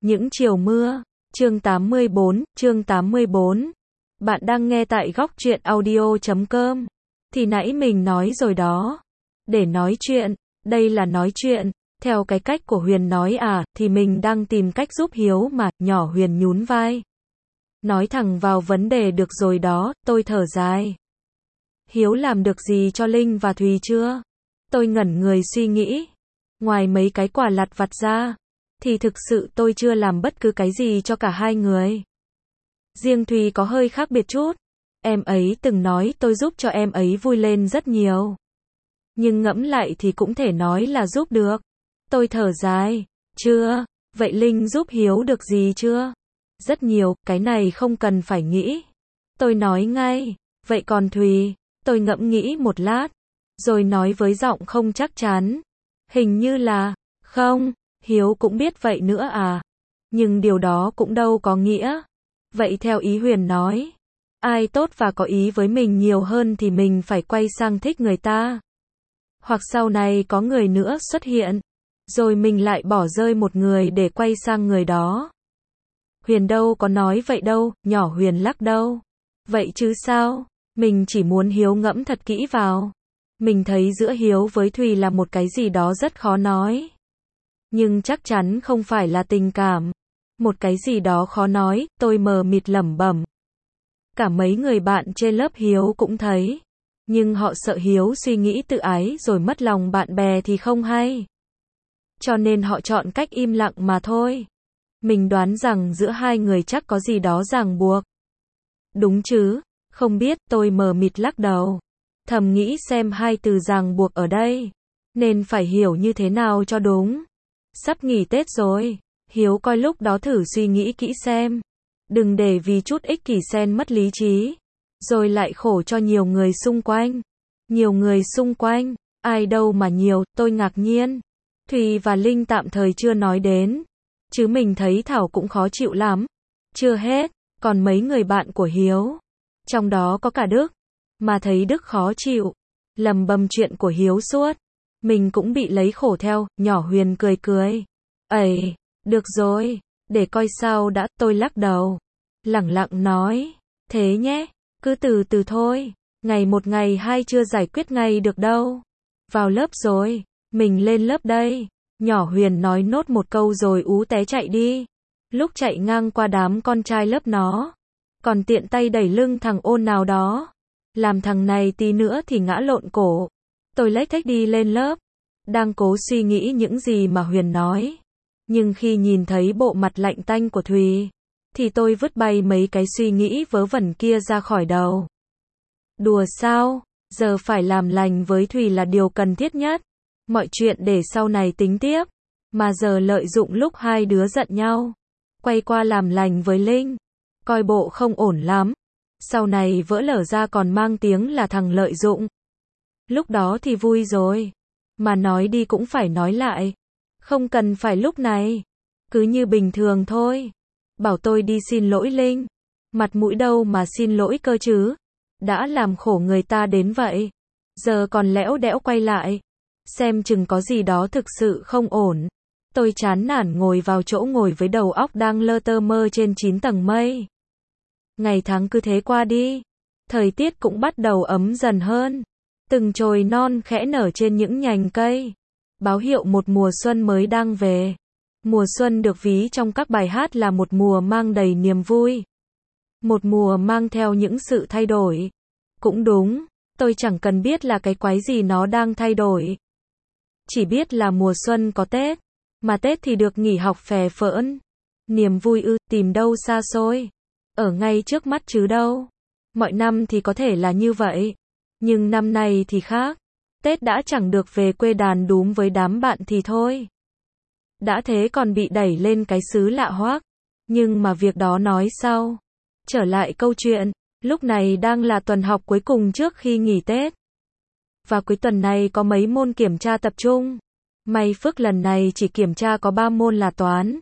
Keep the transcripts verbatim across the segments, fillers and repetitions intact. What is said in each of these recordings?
Những chiều mưa, chương tám mươi bốn, chương tám mươi bốn. Bạn đang nghe tại góc truyện audio chấm com. Thì nãy mình nói rồi đó. Để nói chuyện, đây là nói chuyện. Theo cái cách của Huyền nói à, thì mình đang tìm cách giúp Hiếu mà, nhỏ Huyền nhún vai. Nói thẳng vào vấn đề được rồi đó, tôi thở dài. Hiếu làm được gì cho Linh và Thùy chưa? Tôi ngẩn người suy nghĩ. Ngoài mấy cái quà lặt vặt ra, thì thực sự tôi chưa làm bất cứ cái gì cho cả hai người. Riêng Thùy có hơi khác biệt chút. Em ấy từng nói tôi giúp cho em ấy vui lên rất nhiều. Nhưng ngẫm lại thì cũng thể nói là giúp được. Tôi thở dài. Chưa, vậy Linh giúp Hiếu được gì chưa? Rất nhiều, cái này không cần phải nghĩ. Tôi nói ngay. Vậy còn Thùy? Tôi ngẫm nghĩ một lát, rồi nói với giọng không chắc chắn. Hình như là, không, Hiếu cũng biết vậy nữa à. Nhưng điều đó cũng đâu có nghĩa. Vậy theo ý Huyền nói, ai tốt và có ý với mình nhiều hơn thì mình phải quay sang thích người ta. Hoặc sau này có người nữa xuất hiện, rồi mình lại bỏ rơi một người để quay sang người đó. Huyền đâu có nói vậy đâu, nhỏ Huyền lắc đầu. Vậy chứ sao? Mình chỉ muốn Hiếu ngẫm thật kỹ vào. Mình thấy giữa Hiếu với Thùy là một cái gì đó rất khó nói. Nhưng chắc chắn không phải là tình cảm. Một cái gì đó khó nói, tôi mờ mịt lẩm bẩm. Cả mấy người bạn trên lớp Hiếu cũng thấy. Nhưng họ sợ Hiếu suy nghĩ tự ái rồi mất lòng bạn bè thì không hay. Cho nên họ chọn cách im lặng mà thôi. Mình đoán rằng giữa hai người chắc có gì đó ràng buộc. Đúng chứ? Không biết, tôi mờ mịt lắc đầu. Thầm nghĩ xem hai từ ràng buộc ở đây nên phải hiểu như thế nào cho đúng. Sắp nghỉ Tết rồi. Hiếu coi lúc đó thử suy nghĩ kỹ xem. Đừng để vì chút ích kỷ xen mất lý trí. Rồi lại khổ cho nhiều người xung quanh. Nhiều người xung quanh. Ai đâu mà nhiều, tôi ngạc nhiên. Thùy và Linh tạm thời chưa nói đến. Chứ mình thấy Thảo cũng khó chịu lắm. Chưa hết, còn mấy người bạn của Hiếu. Trong đó có cả Đức. Mà thấy Đức khó chịu. Lầm bầm chuyện của Hiếu suốt. Mình cũng bị lấy khổ theo, nhỏ Huyền cười cười. Ây, được rồi, để coi sao đã, tôi lắc đầu. Lẳng lặng nói, thế nhé, cứ từ từ thôi, ngày một ngày hai chưa giải quyết ngay được đâu. Vào lớp rồi, mình lên lớp đây. Nhỏ Huyền nói nốt một câu rồi ú té chạy đi. Lúc chạy ngang qua đám con trai lớp nó, còn tiện tay đẩy lưng thằng Ôn nào đó. Làm thằng này tí nữa thì ngã lộn cổ. Tôi lếch thếch đi lên lớp, đang cố suy nghĩ những gì mà Huyền nói. Nhưng khi nhìn thấy bộ mặt lạnh tanh của Thùy, thì tôi vứt bay mấy cái suy nghĩ vớ vẩn kia ra khỏi đầu. Đùa sao? Giờ phải làm lành với Thùy là điều cần thiết nhất. Mọi chuyện để sau này tính tiếp. Mà giờ lợi dụng lúc hai đứa giận nhau, quay qua làm lành với Linh. Coi bộ không ổn lắm. Sau này vỡ lở ra còn mang tiếng là thằng lợi dụng. Lúc đó thì vui rồi. Mà nói đi cũng phải nói lại. Không cần phải lúc này. Cứ như bình thường thôi. Bảo tôi đi xin lỗi Linh. Mặt mũi đâu mà xin lỗi cơ chứ. Đã làm khổ người ta đến vậy. Giờ còn lẽo đẽo quay lại. Xem chừng có gì đó thực sự không ổn. Tôi chán nản ngồi vào chỗ ngồi với đầu óc đang lơ tơ mơ trên chín tầng mây. Ngày tháng cứ thế qua đi. Thời tiết cũng bắt đầu ấm dần hơn. Từng chồi non khẽ nở trên những nhành cây. Báo hiệu một mùa xuân mới đang về. Mùa xuân được ví trong các bài hát là một mùa mang đầy niềm vui. Một mùa mang theo những sự thay đổi. Cũng đúng, tôi chẳng cần biết là cái quái gì nó đang thay đổi. Chỉ biết là mùa xuân có Tết. Mà Tết thì được nghỉ học phè phỡn. Niềm vui ư, tìm đâu xa xôi. Ở ngay trước mắt chứ đâu. Mọi năm thì có thể là như vậy. Nhưng năm nay thì khác. Tết đã chẳng được về quê đàn đúm với đám bạn thì thôi. Đã thế còn bị đẩy lên cái xứ lạ hoắc. Nhưng mà việc đó nói sau. Trở lại câu chuyện. Lúc này đang là tuần học cuối cùng trước khi nghỉ Tết. Và cuối tuần này có mấy môn kiểm tra tập trung. May phước lần này chỉ kiểm tra có ba môn là toán,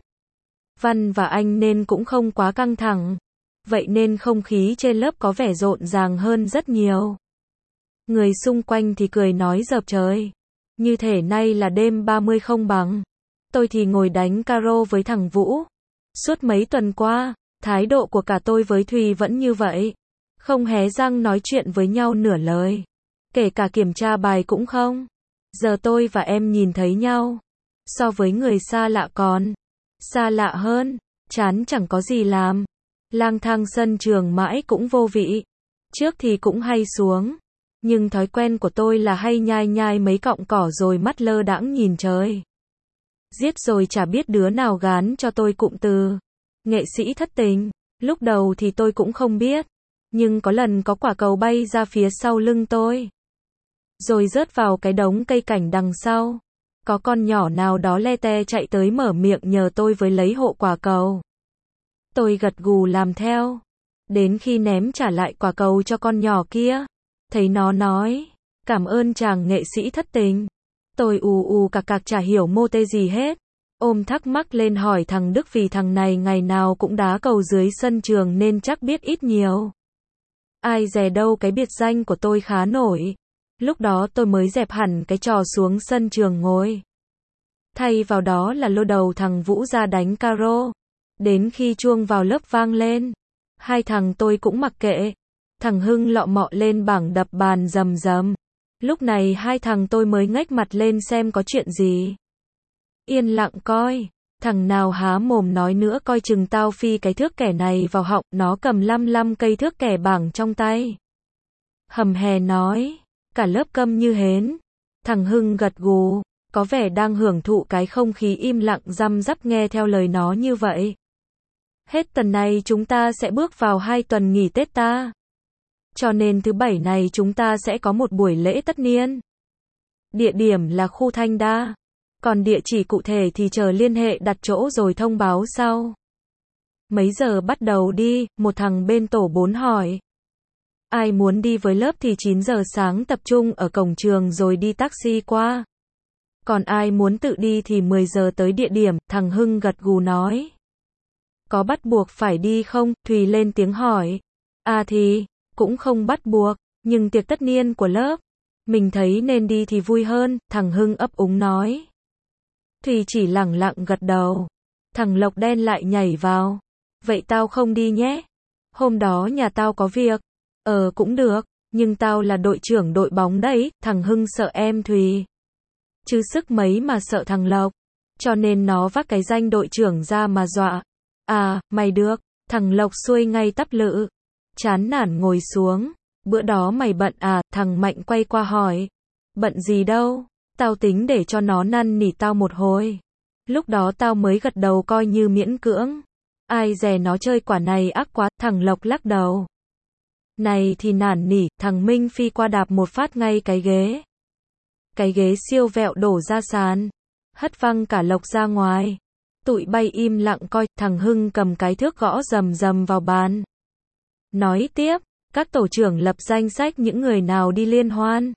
văn và Anh nên cũng không quá căng thẳng. Vậy nên không khí trên lớp có vẻ rộn ràng hơn rất nhiều. Người xung quanh thì cười nói dợp trời. Như thể nay là đêm ba mươi không bằng. Tôi thì ngồi đánh caro với thằng Vũ. Suốt mấy tuần qua, thái độ của cả tôi với Thùy vẫn như vậy. Không hé răng nói chuyện với nhau nửa lời. Kể cả kiểm tra bài cũng không. Giờ tôi và em nhìn thấy nhau. So với người xa lạ còn xa lạ hơn. Chán chẳng có gì làm. Lang thang sân trường mãi cũng vô vị. Trước thì cũng hay xuống. Nhưng thói quen của tôi là hay nhai nhai mấy cọng cỏ rồi mắt lơ đãng nhìn trời. Giết rồi chả biết đứa nào gán cho tôi cụm từ nghệ sĩ thất tình. Lúc đầu thì tôi cũng không biết. Nhưng có lần có quả cầu bay ra phía sau lưng tôi. Rồi rớt vào cái đống cây cảnh đằng sau. Có con nhỏ nào đó le te chạy tới mở miệng nhờ tôi với lấy hộ quả cầu. Tôi gật gù làm theo. Đến khi ném trả lại quả cầu cho con nhỏ kia. Thấy nó nói, cảm ơn chàng nghệ sĩ thất tình. Tôi ù ù cạc cạc chả hiểu mô tê gì hết. Ôm thắc mắc lên hỏi thằng Đức vì thằng này ngày nào cũng đá cầu dưới sân trường nên chắc biết ít nhiều. Ai dè đâu cái biệt danh của tôi khá nổi. Lúc đó tôi mới dẹp hẳn cái trò xuống sân trường ngồi. Thay vào đó là lôi đầu thằng Vũ ra đánh caro. Đến khi chuông vào lớp vang lên, hai thằng tôi cũng mặc kệ. Thằng Hưng lọ mọ lên bảng đập bàn rầm rầm. Lúc này hai thằng tôi mới ngách mặt lên xem có chuyện gì. Yên lặng coi. Thằng nào há mồm nói nữa coi chừng tao phi cái thước kẻ này vào họng. Nó cầm lăm lăm cây thước kẻ bảng trong tay. Hầm hè nói. Cả lớp câm như hến. Thằng Hưng gật gù. Có vẻ đang hưởng thụ cái không khí im lặng răm rắp nghe theo lời nó như vậy. Hết tuần này chúng ta sẽ bước vào hai tuần nghỉ Tết ta. Cho nên thứ bảy này chúng ta sẽ có một buổi lễ tất niên. Địa điểm là khu Thanh Đa. Còn địa chỉ cụ thể thì chờ liên hệ đặt chỗ rồi thông báo sau. Mấy giờ bắt đầu đi? Một thằng bên tổ bốn hỏi. Ai muốn đi với lớp thì chín giờ sáng tập trung ở cổng trường rồi đi taxi qua. Còn ai muốn tự đi thì mười giờ tới địa điểm, thằng Hưng gật gù nói. Có bắt buộc phải đi không? Thùy lên tiếng hỏi. À thì, cũng không bắt buộc, nhưng tiệc tất niên của lớp. Mình thấy nên đi thì vui hơn, thằng Hưng ấp úng nói. Thùy chỉ lẳng lặng gật đầu. Thằng Lộc đen lại nhảy vào. Vậy tao không đi nhé. Hôm đó nhà tao có việc. Ờ cũng được, nhưng tao là đội trưởng đội bóng đấy, thằng Hưng sợ em Thùy. Chứ sức mấy mà sợ thằng Lộc. Cho nên nó vác cái danh đội trưởng ra mà dọa. À, mày được, thằng Lộc xuôi ngay tắp lự. Chán nản ngồi xuống. Bữa đó mày bận à, thằng Mạnh quay qua hỏi. Bận gì đâu, tao tính để cho nó năn nỉ tao một hồi. Lúc đó tao mới gật đầu coi như miễn cưỡng. Ai dè nó chơi quả này ác quá, thằng Lộc lắc đầu. Này thì nản nỉ, thằng Minh phi qua đạp một phát ngay cái ghế. Cái ghế siêu vẹo đổ ra sàn. Hất văng cả Lộc ra ngoài. Tụi bay im lặng coi, thằng Hưng cầm cái thước gõ rầm rầm vào bàn. Nói tiếp, các tổ trưởng lập danh sách những người nào đi liên hoan.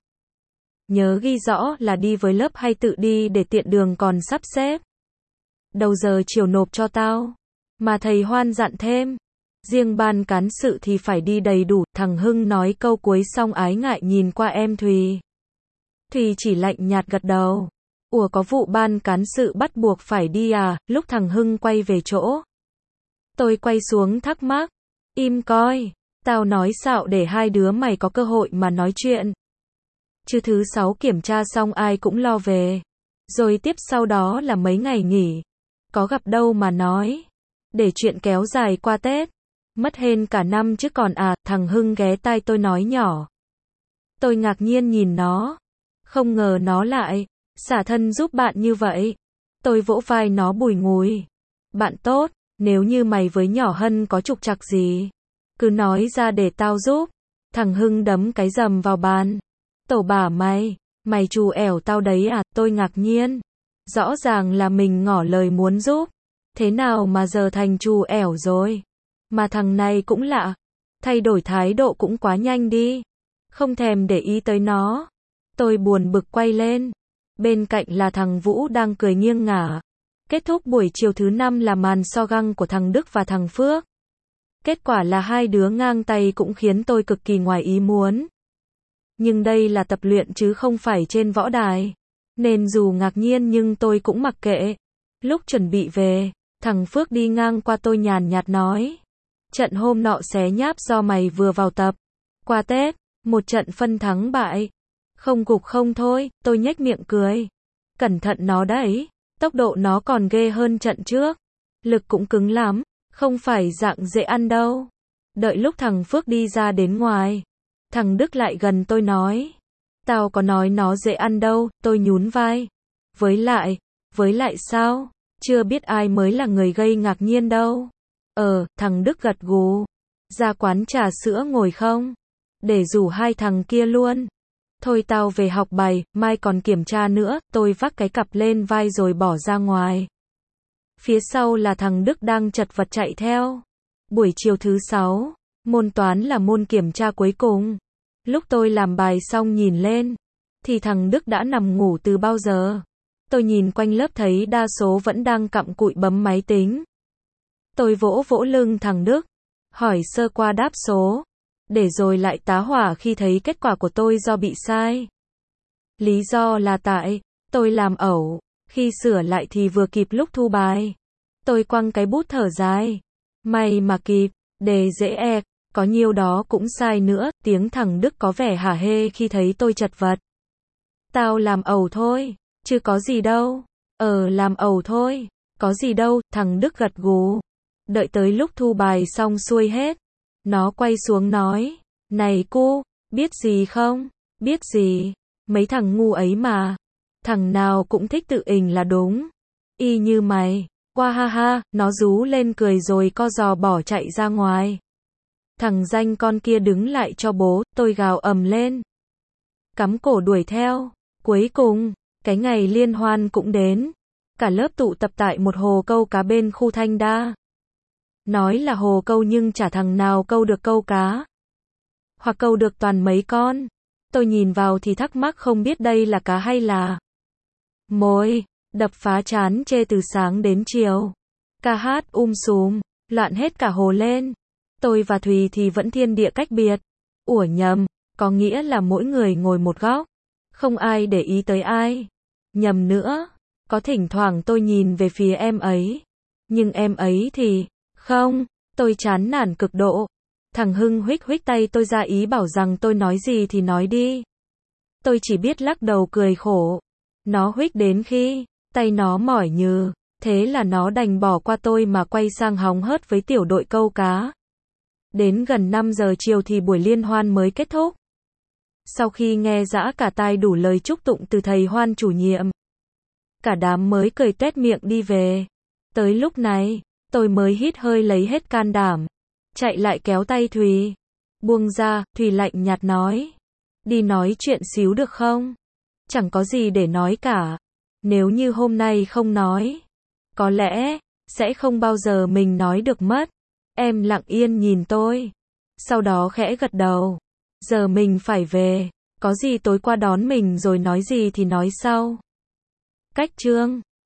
Nhớ ghi rõ là đi với lớp hay tự đi để tiện đường còn sắp xếp. Đầu giờ chiều nộp cho tao. Mà thầy Hoan dặn thêm. Riêng ban cán sự thì phải đi đầy đủ, thằng Hưng nói câu cuối xong ái ngại nhìn qua em Thùy. Thùy chỉ lạnh nhạt gật đầu. Ủa có vụ ban cán sự bắt buộc phải đi à, lúc thằng Hưng quay về chỗ. Tôi quay xuống thắc mắc. Im coi, tao nói xạo để hai đứa mày có cơ hội mà nói chuyện. Chứ thứ sáu kiểm tra xong ai cũng lo về. Rồi tiếp sau đó là mấy ngày nghỉ. Có gặp đâu mà nói. Để chuyện kéo dài qua Tết. Mất hên cả năm chứ còn à, thằng Hưng ghé tai tôi nói nhỏ. Tôi ngạc nhiên nhìn nó. Không ngờ nó lại xả thân giúp bạn như vậy. Tôi vỗ vai nó bùi ngùi. Bạn tốt, nếu như mày với nhỏ Hân có trục trặc gì, cứ nói ra để tao giúp. Thằng Hưng đấm cái rầm vào bàn. Tổ bà mày, mày trù ẻo tao đấy à, tôi ngạc nhiên. Rõ ràng là mình ngỏ lời muốn giúp. Thế nào mà giờ thành trù ẻo rồi? Mà thằng này cũng lạ. Thay đổi thái độ cũng quá nhanh đi. Không thèm để ý tới nó. Tôi buồn bực quay lên. Bên cạnh là thằng Vũ đang cười nghiêng ngả. Kết thúc buổi chiều thứ năm là màn so găng của thằng Đức và thằng Phước. Kết quả là hai đứa ngang tay cũng khiến tôi cực kỳ ngoài ý muốn. Nhưng đây là tập luyện chứ không phải trên võ đài. Nên dù ngạc nhiên nhưng tôi cũng mặc kệ. Lúc chuẩn bị về, Thằng Phước đi ngang qua tôi nhàn nhạt nói. Trận hôm nọ xé nháp do mày vừa vào tập. Qua Tết, một trận phân thắng bại. Không gục không thôi, tôi nhếch miệng cười. Cẩn thận nó đấy, tốc độ nó còn ghê hơn trận trước. Lực cũng cứng lắm, không phải dạng dễ ăn đâu. Đợi lúc thằng Phước đi ra đến ngoài, thằng Đức lại gần tôi nói. Tao có nói nó dễ ăn đâu, tôi nhún vai. Với lại, với lại sao? Chưa biết ai mới là người gây ngạc nhiên đâu. Ờ, thằng Đức gật gù. Ra quán trà sữa ngồi không? Để rủ hai thằng kia luôn. Thôi tao về học bài, mai còn kiểm tra nữa, tôi vác cái cặp lên vai rồi bỏ ra ngoài. Phía sau là thằng Đức đang chật vật chạy theo. Buổi chiều thứ sáu, môn toán là môn kiểm tra cuối cùng. Lúc tôi làm bài xong nhìn lên, thì thằng Đức đã nằm ngủ từ bao giờ. Tôi nhìn quanh lớp thấy đa số vẫn đang cặm cụi bấm máy tính. Tôi vỗ vỗ lưng thằng Đức, hỏi sơ qua đáp số, để rồi lại tá hỏa khi thấy kết quả của tôi do bị sai. Lý do là tại, tôi làm ẩu, khi sửa lại thì vừa kịp lúc thu bài. Tôi quăng cái bút thở dài. May mà kịp, đề dễ ẹc, có nhiêu đó cũng sai nữa, tiếng thằng Đức có vẻ hả hê khi thấy tôi chật vật. Tao làm ẩu thôi, chứ có gì đâu. Ờ làm ẩu thôi, có gì đâu, thằng Đức gật gù. Đợi tới lúc thu bài xong xuôi hết, nó quay xuống nói, này cu, biết gì không? Biết gì? Mấy thằng ngu ấy mà. Thằng nào cũng thích tự ình là đúng. Y như mày. Qua ha ha, nó rú lên cười rồi co giò bỏ chạy ra ngoài. Thằng danh con kia đứng lại cho bố, tôi gào ầm lên. Cắm cổ đuổi theo. Cuối cùng, cái ngày liên hoan cũng đến. Cả lớp tụ tập tại một hồ câu cá bên khu Thanh Đa. Nói là hồ câu nhưng chả thằng nào câu được câu cá. Hoặc câu được toàn mấy con. Tôi nhìn vào thì thắc mắc không biết đây là cá hay là mồi. Đập phá chán chê từ sáng đến chiều. Ca hát um sùm, loạn hết cả hồ lên. Tôi và Thùy thì vẫn thiên địa cách biệt. Ủa nhầm, có nghĩa là mỗi người ngồi một góc. Không ai để ý tới ai. Nhầm nữa, có thỉnh thoảng tôi nhìn về phía em ấy. Nhưng em ấy thì, không, tôi chán nản cực độ. Thằng Hưng huých huých tay tôi ra ý bảo rằng tôi nói gì thì nói đi. Tôi chỉ biết lắc đầu cười khổ. Nó huých đến khi tay nó mỏi nhừ, thế là nó đành bỏ qua tôi mà quay sang hóng hớt với tiểu đội câu cá. Đến gần năm giờ chiều thì buổi liên hoan mới kết thúc. Sau khi nghe dã cả tai đủ lời chúc tụng từ thầy Hoan chủ nhiệm, cả đám mới cười tuét miệng đi về. Tới lúc này, tôi mới hít hơi lấy hết can đảm, chạy lại kéo tay Thùy. Buông ra, Thùy lạnh nhạt nói. Đi nói chuyện xíu được không? Chẳng có gì để nói cả. Nếu như hôm nay không nói, có lẽ, sẽ không bao giờ mình nói được mất. Em lặng yên nhìn tôi. Sau đó khẽ gật đầu. Giờ mình phải về. Có gì tối qua đón mình rồi nói gì thì nói sau. Cách chương